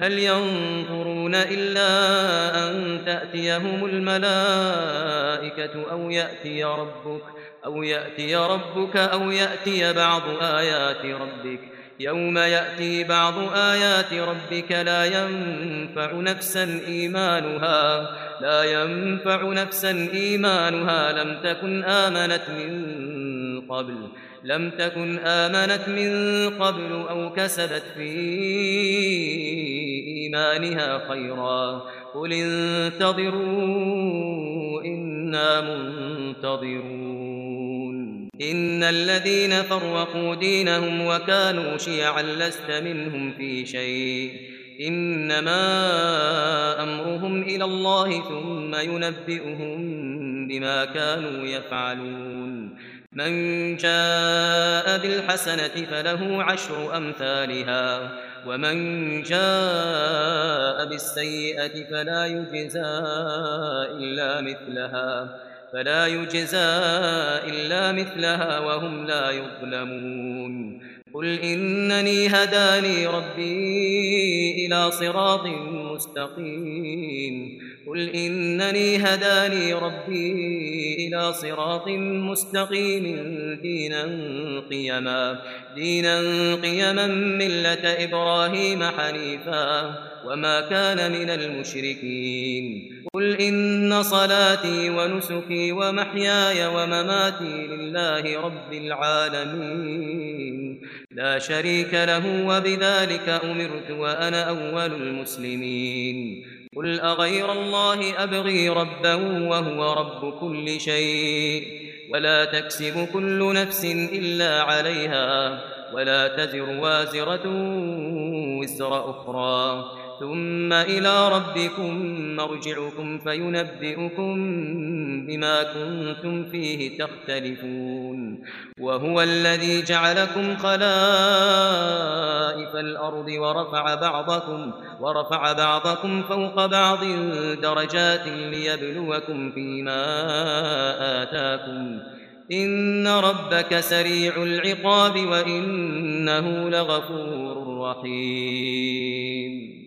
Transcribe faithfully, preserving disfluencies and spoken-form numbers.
هل ينظرون إلا أن تأتيهم الملائكة أو يأتي ربك أو يأتي ربك أو يأتي بعض آيات ربك يوم يأتي بعض آيات ربك لا ينفع نفسا إيمانها لا ينفع نفسا إيمانها لم تكن آمنت من قبل لم تكن آمنت من قبل أو كسبت في إيمانها خيرا قل انتظروا إنا منتظرون إن الذين فرقوا دينهم وكانوا شيعا لست منهم في شيء إنما أمرهم إلى الله ثم ينبئهم بما كانوا يفعلون من جاء بالحسنة فله عشر أمثالها ومن جاء بالسيئة فلا يجزى إلا مثلها فلا يجزى إلا مثلها وهم لا يظلمون قل إنني هداني ربي إلى صراط مستقيم قل إنني هداني ربي إلى صراط مستقيم دينا قيما دينا قيما ملة إبراهيم حنيفا وما كان من المشركين قل إن صلاتي ونسكي ومحياي ومماتي لله رب العالمين لا شريك له وبذلك أمرت وأنا أول المسلمين قل أغير الله أبغي ربا وهو رب كل شيء ولا تكسب كل نفس إلا عليها ولا تزر وازرة وزر أخرى ثم إلى ربكم مرجعكم فينبئكم بما كنتم فيه تختلفون وهو الذي جعلكم خلائف الأرض ورفع بعضكم, ورفع بعضكم فوق بعض درجات ليبلوكم فيما آتاكم إن ربك سريع العقاب وإنه لغفور رحيم